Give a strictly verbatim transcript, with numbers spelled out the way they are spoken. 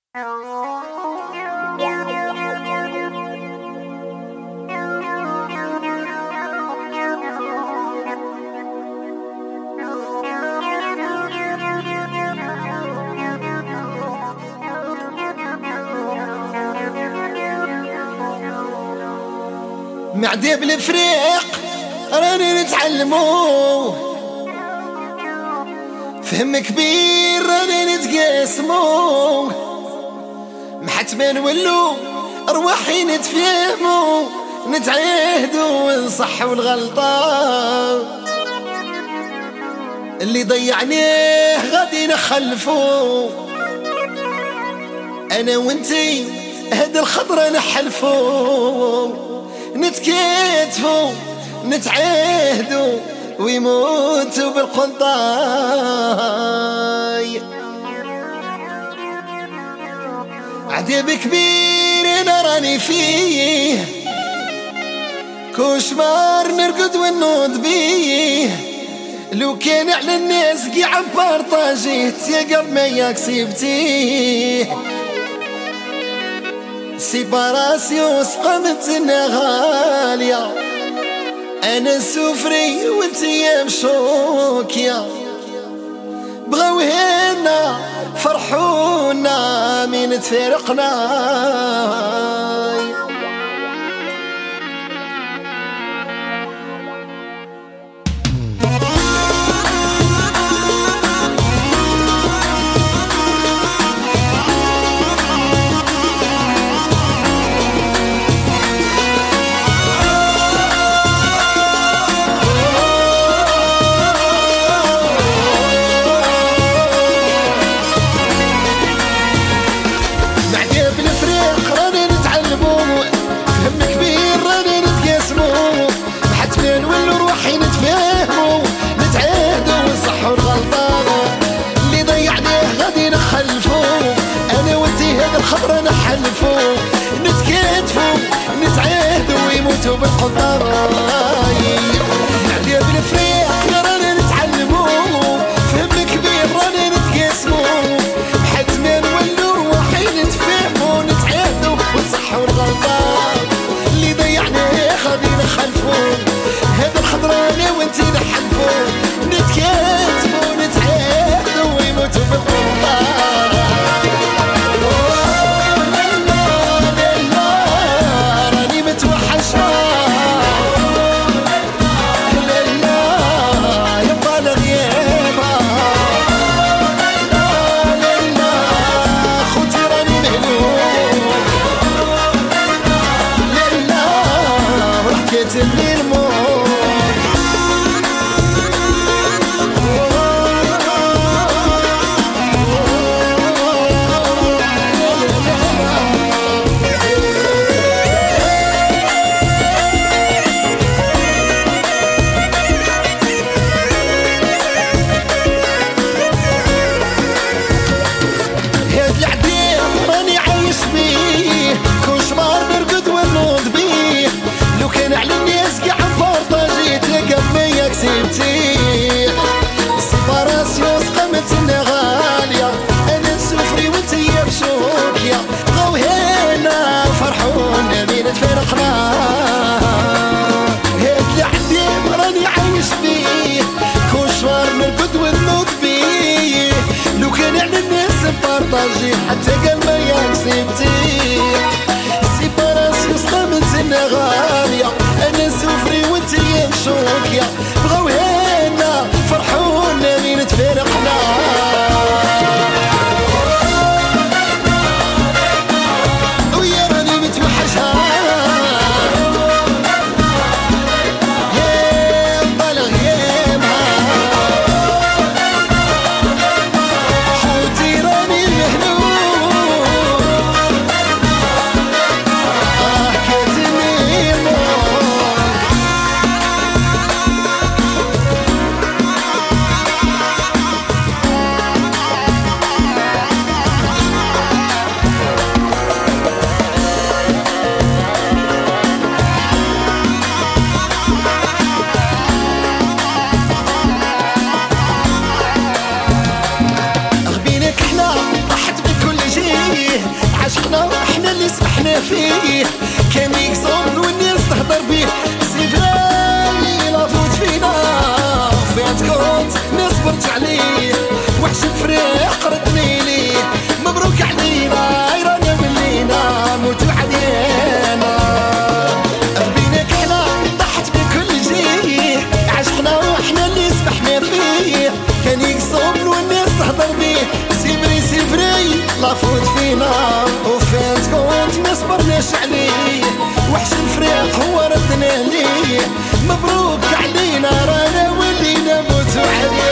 معدي بالفريق راني نتعلمو، فهم كبير راني نتقاسمو، محتما نولو ارواحي نتفهمو، نتعاهدو ونصحو الغلطة اللي ضيعناه غادي نخلفو، انا وانتي هاد الخضرة نحلفو، نتكاتفو نتعاهدو ويموتو بالقنطاي. عذاب كبير انا راني فيه، كوشمار نرقد ونوض بيه، لو كان على الناس قاع بارطاجيه يا قلب ما ياك سيبتيه. سيباراسيون سقمتنا غالية، انا سوفري وانتي يا مشوكيا، بغاو هنا فرحونا من تفارقنا. الخضرة نحلفو نتكاتفو نتعاهدو ويموتو بالقطراي. نعدي بالفريق رانا نتعلمو، فهم كبير رانا نتقاسمو، حتما نولو رواحي نتفاهمو، نتعاهدو ونصحو الغلطة اللي ضيعناه غادي نخلفو، هاد الخضرة انا وانتي نحلفو، نتكاتفو نتعاهدو ويموتو بالقطراي. سيباراسيون سقمتنا غالية، انا سوفري وانتي يا مشوكيا، بغاو هنا فرحونا مين تفارقنا. هاد العذاب راني عايش فيه، كوشوار نرقد ونوض بيه، لو كان على الناس نبارطاجيه حتى قال ما ياك سيبتيه. سيباراسيون سقمتنا غالية، انا سوفري وانتي يا مشوكيا، بغاو هنا فرحونا مين تفارقنا. ويا راني متوحشها يا طال غيابها، حوتي راني مهلوك عشنا احنا اللي سبحنا فيه، كان يكسر والناس تهضر بيه. سي فراي لا فوت فينا فات كنت ناس صبرت عليه، وحش الفريق ردني ليه. مبروك علينا رانا ولينا موت وحدينا، بينك حنا ضحت بكل جيه، عشقنا وحنا اللي سبحنا فيه، كان يقصب والناس تهضر بيه. سيفري سيفري لا فوت فينا وفات كنت ما صبرناش عليه، وحش الفريق هو ردنا ليه. مبروك علينا رانا ولينا موت وحدينا.